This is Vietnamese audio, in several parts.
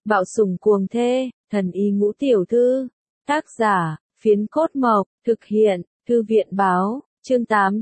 Bạo sủng cuồng thê, thần y ngũ tiểu thư. Tác giả, Phiến Cốt Mộc, thực hiện, Thư viện báo, chương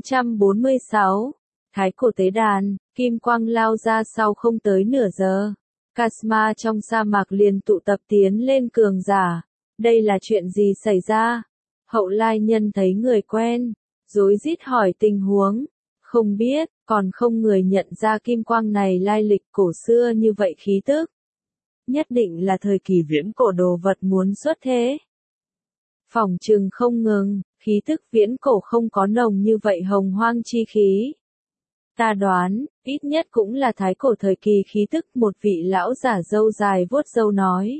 846. Thái cổ tế đàn, kim quang lao ra sau không tới nửa giờ. Kasma trong sa mạc liền tụ tập tiến lên cường giả. Đây là chuyện gì xảy ra? Hậu lai nhân thấy người quen, rối rít hỏi tình huống. Không biết, còn không người nhận ra kim quang này lai lịch cổ xưa như vậy khí tức. Nhất định là thời kỳ viễn cổ đồ vật muốn xuất thế. Phỏng chừng không ngừng, khí tức viễn cổ không có nồng như vậy hồng hoang chi khí. Ta đoán, ít nhất cũng là thái cổ thời kỳ khí tức, một vị lão giả râu dài vuốt râu nói.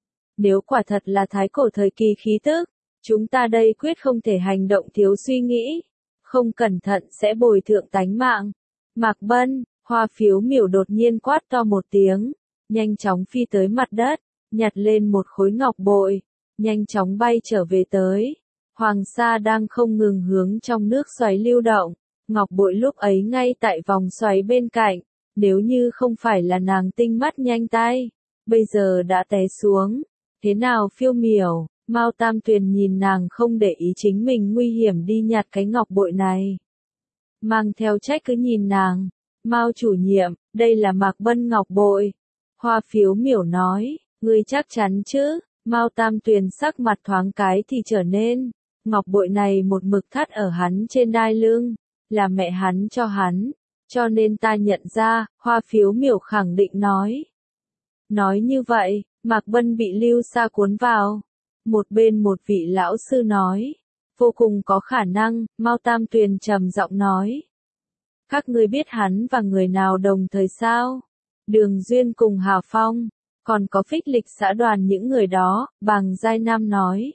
Nếu quả thật là thái cổ thời kỳ khí tức, chúng ta đây quyết không thể hành động thiếu suy nghĩ. Không cẩn thận sẽ bồi thượng tánh mạng. Mạc Bân, Hoa Phiếu Miểu đột nhiên quát to một tiếng, nhanh chóng phi tới mặt đất, nhặt lên một khối ngọc bội, nhanh chóng bay trở về tới. Hoàng sa đang không ngừng hướng trong nước xoáy lưu động, ngọc bội lúc ấy ngay tại vòng xoáy bên cạnh, nếu như không phải là nàng tinh mắt nhanh tay, bây giờ đã té xuống. Thế nào Phiêu Miểu? Mao Tam Tuyền nhìn nàng không để ý chính mình nguy hiểm đi nhặt cái ngọc bội này. Mang theo trách cứ nhìn nàng. Mao chủ nhiệm, đây là Mạc Bân ngọc bội. Hoa Phiếu Miểu nói, ngươi chắc chắn chứ? Mao Tam Tuyền sắc mặt thoáng cái thì trở nên. Ngọc bội này một mực thắt ở hắn trên đai lưng, là mẹ hắn cho nên ta nhận ra. Hoa Phiếu Miểu khẳng định nói. Nói như vậy, Mạc Bân bị Lưu Sa cuốn vào. Một bên một vị lão sư nói, vô cùng có khả năng. Mao Tam Tuyền trầm giọng nói. Các ngươi biết hắn và người nào đồng thời sao? Đường Duyên cùng Hà Phong, còn có Phích Lịch xã đoàn những người đó. Bàng Giai Nam nói.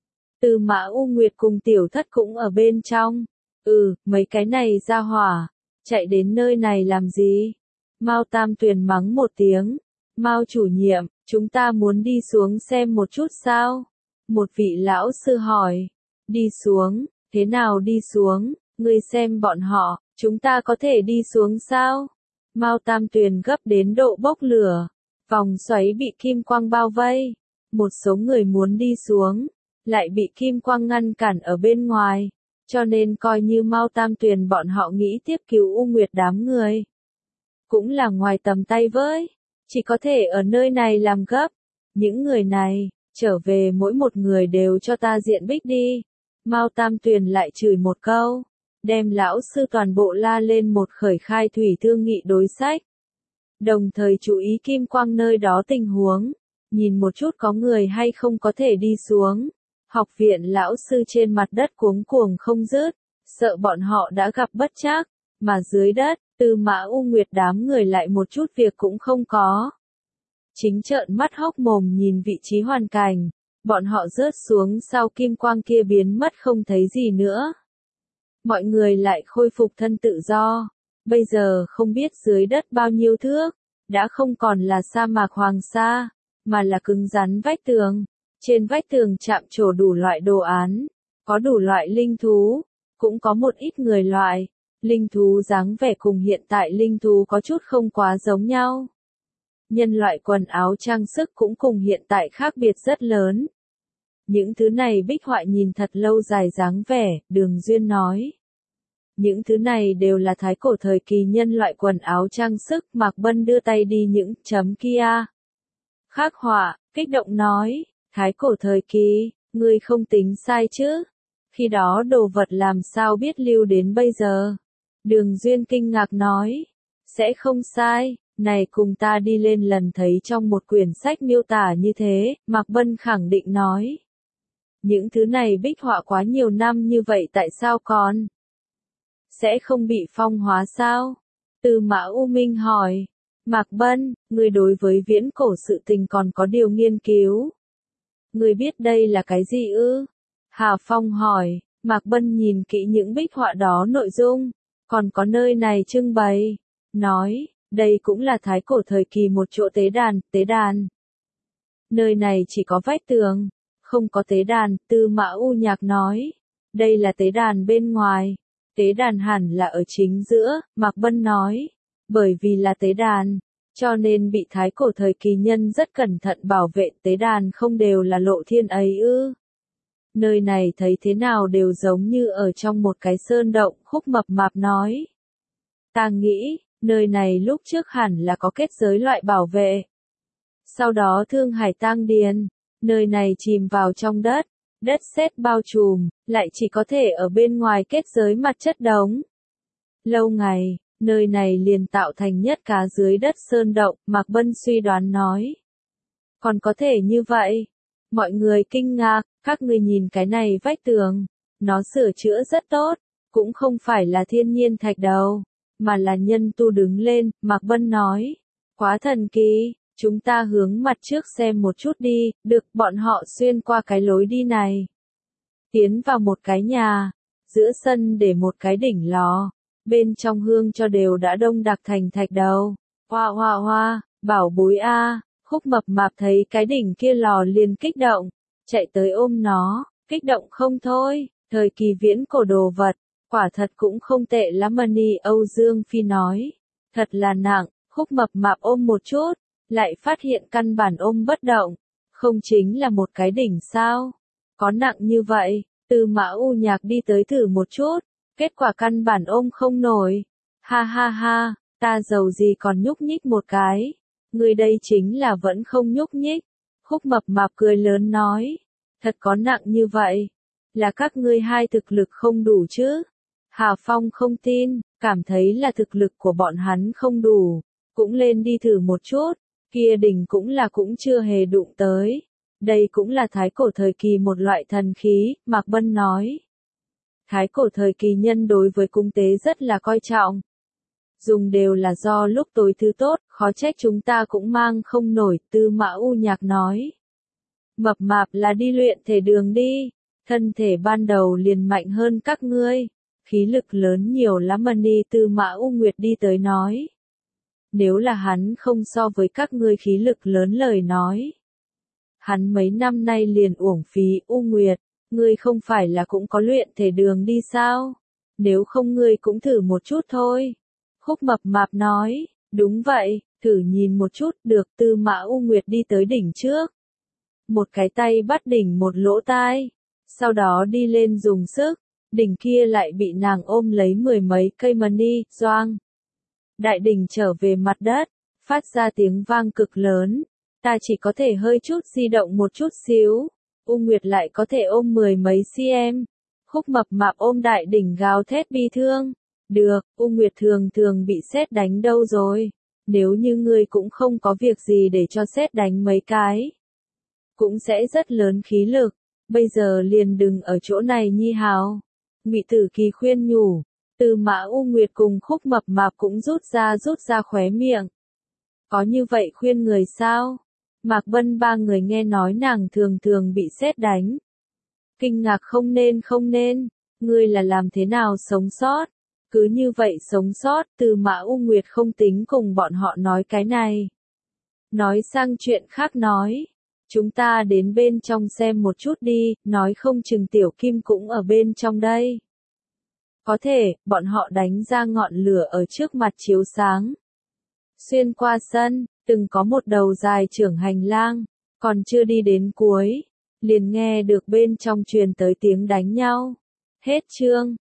Từ Mã U Nguyệt cùng Tiểu Thất cũng ở bên trong. Mấy cái này ra hỏa, chạy đến nơi này làm gì? Mao Tam Tuyền mắng một tiếng. Mao chủ nhiệm, chúng ta muốn đi xuống xem một chút sao? Một vị lão sư hỏi. Đi xuống, thế nào đi xuống? Ngươi xem bọn họ, chúng ta có thể đi xuống sao? Mao Tam Tuyền gấp đến độ bốc lửa. Vòng xoáy bị kim quang bao vây. Một số người muốn đi xuống, lại bị kim quang ngăn cản ở bên ngoài. Cho nên coi như Mao Tam Tuyền bọn họ nghĩ tiếp cứu U Nguyệt đám người. Cũng là ngoài tầm tay với. Chỉ có thể ở nơi này làm gấp. Những người này, trở về mỗi một người đều cho ta diện bích đi. Mao Tam Tuyền lại chửi một câu. Đem lão sư toàn bộ la lên một khởi khai thủy thương nghị đối sách. Đồng thời chú ý kim quang nơi đó tình huống. Nhìn một chút có người hay không có thể đi xuống. Học viện lão sư trên mặt đất cuống cuồng không dứt. Sợ bọn họ đã gặp bất trắc. Mà dưới đất, Từ Mã U Nguyệt đám người lại một chút việc cũng không có. Chính trợn mắt hốc mồm nhìn vị trí hoàn cảnh. Bọn họ rớt xuống sau kim quang kia biến mất không thấy gì nữa. Mọi người lại khôi phục thân tự do. Bây giờ không biết dưới đất bao nhiêu thước. Đã không còn là sa mạc Hoàng Sa, mà là cứng rắn vách tường. Trên vách tường chạm trổ đủ loại đồ án. Có đủ loại linh thú. Cũng có một ít người loại. Linh thú dáng vẻ cùng hiện tại linh thú có chút không quá giống nhau. Nhân loại quần áo trang sức cũng cùng hiện tại khác biệt rất lớn. Những thứ này bích họa nhìn thật lâu dài dáng vẻ, Đường Duyên nói. Những thứ này đều là thái cổ thời kỳ nhân loại quần áo trang sức. Mạc Bân đưa tay đi những chấm kia. Khắc họa, kích động nói, thái cổ thời kỳ, ngươi không tính sai chứ. Khi đó đồ vật làm sao biết lưu đến bây giờ. Đường Duyên kinh ngạc nói, sẽ không sai. Này cùng ta đi lên lần thấy trong một quyển sách miêu tả như thế. Mạc Bân khẳng định nói. Những thứ này bích họa quá nhiều năm như vậy tại sao còn sẽ không bị phong hóa sao? Từ Mã U Minh hỏi. Mạc Bân, người đối với viễn cổ sự tình còn có điều nghiên cứu. Người biết đây là cái gì ư? Hà Phong hỏi. Mạc Bân nhìn kỹ những bích họa đó nội dung. Còn có nơi này trưng bày. Nói, đây cũng là thái cổ thời kỳ một chỗ tế đàn. Nơi này chỉ có vách tường. Không có tế đàn. Tư Mã U Nhạc nói. Đây là tế đàn bên ngoài. Tế đàn hẳn là ở chính giữa. Mạc Bân nói. Bởi vì là tế đàn, cho nên bị thái cổ thời kỳ nhân rất cẩn thận bảo vệ tế đàn không đều là lộ thiên ấy ư. Nơi này thấy thế nào đều giống như ở trong một cái sơn động, Khúc Mập Mạp nói. Ta nghĩ, nơi này lúc trước hẳn là có kết giới loại bảo vệ. Sau đó Thương Hải tang điền, nơi này chìm vào trong đất, đất sét bao trùm, lại chỉ có thể ở bên ngoài kết giới mặt chất đống. Lâu ngày, nơi này liền tạo thành nhất cá dưới đất sơn động, Mạc Bân suy đoán nói. Còn có thể như vậy? Mọi người kinh ngạc, các ngươi nhìn cái này vách tường, nó sửa chữa rất tốt, cũng không phải là thiên nhiên thạch đầu, mà là nhân tu đứng lên, Mạc Bân nói. Quá thần kỳ, chúng ta hướng mặt trước xem một chút đi, được, bọn họ xuyên qua cái lối đi này. Tiến vào một cái nhà, giữa sân để một cái đỉnh lò, bên trong hương cho đều đã đông đặc thành thạch đầu. Hoa hoa hoa, bảo bối a. Khúc Mập Mạp thấy cái đỉnh kia lò liền kích động, chạy tới ôm nó, kích động không thôi, thời kỳ viễn cổ đồ vật, quả thật cũng không tệ lắm Mani Âu Dương Phi nói. Thật là nặng, Khúc Mập Mạp ôm một chút, lại phát hiện căn bản ôm bất động, không chính là một cái đỉnh sao? Có nặng như vậy, Tư Mã U Nhạc đi tới thử một chút, kết quả căn bản ôm không nổi. Ha ha ha, ta giàu gì còn nhúc nhích một cái. Người đây chính là vẫn không nhúc nhích. Khúc Mập Mạp cười lớn nói. Thật có nặng như vậy. Là các ngươi hai thực lực không đủ chứ. Hà Phong không tin, cảm thấy là thực lực của bọn hắn không đủ. Cũng lên đi thử một chút. Kia đỉnh cũng chưa hề đụng tới. Đây cũng là thái cổ thời kỳ một loại thần khí, Mạc Bân nói. Thái cổ thời kỳ nhân đối với cung tế rất là coi trọng. Dùng đều là do lúc tối thứ tốt, khó trách chúng ta cũng mang không nổi, Tư Mã U Nhạc nói. Mập Mạp là đi luyện thể đường đi, thân thể ban đầu liền mạnh hơn các ngươi, khí lực lớn nhiều lắm Mani Tư Mã U Nguyệt đi tới nói. Nếu là hắn không so với các ngươi khí lực lớn lời nói. Hắn mấy năm nay liền uổng phí U Nguyệt, ngươi không phải là cũng có luyện thể đường đi sao? Nếu không ngươi cũng thử một chút thôi. Khúc Mập Mạp nói, đúng vậy, thử nhìn một chút, được. Tư Mã U Nguyệt đi tới đỉnh trước. Một cái tay bắt đỉnh một lỗ tai, sau đó đi lên dùng sức, đỉnh kia lại bị nàng ôm lấy mười mấy cây mani, doang. Đại đỉnh trở về mặt đất, phát ra tiếng vang cực lớn, ta chỉ có thể hơi chút di động một chút xíu, U Nguyệt lại có thể ôm mười mấy cm. Khúc Mập Mạp ôm đại đỉnh gào thét bi thương. Được, U Nguyệt thường thường bị sét đánh đâu rồi. Nếu như ngươi cũng không có việc gì để cho sét đánh mấy cái, cũng sẽ rất lớn khí lực. Bây giờ liền đừng ở chỗ này nhi hào. Ngụy Tử Kỳ khuyên nhủ. Tư Mã U Nguyệt cùng Khúc Mập Mạp cũng rút ra khóe miệng. Có như vậy khuyên người sao? Mạc Bân ba người nghe nói nàng thường thường bị sét đánh. Kinh ngạc không nên, ngươi là làm thế nào sống sót? Cứ như vậy sống sót, Tư Mã U Nguyệt không tính cùng bọn họ nói cái này. Nói sang chuyện khác nói. Chúng ta đến bên trong xem một chút đi, nói không chừng Tiểu Kim cũng ở bên trong đây. Có thể, bọn họ đánh ra ngọn lửa ở trước mặt chiếu sáng. Xuyên qua sân, từng có một đầu dài trưởng hành lang, còn chưa đi đến cuối, liền nghe được bên trong truyền tới tiếng đánh nhau. Hết chương.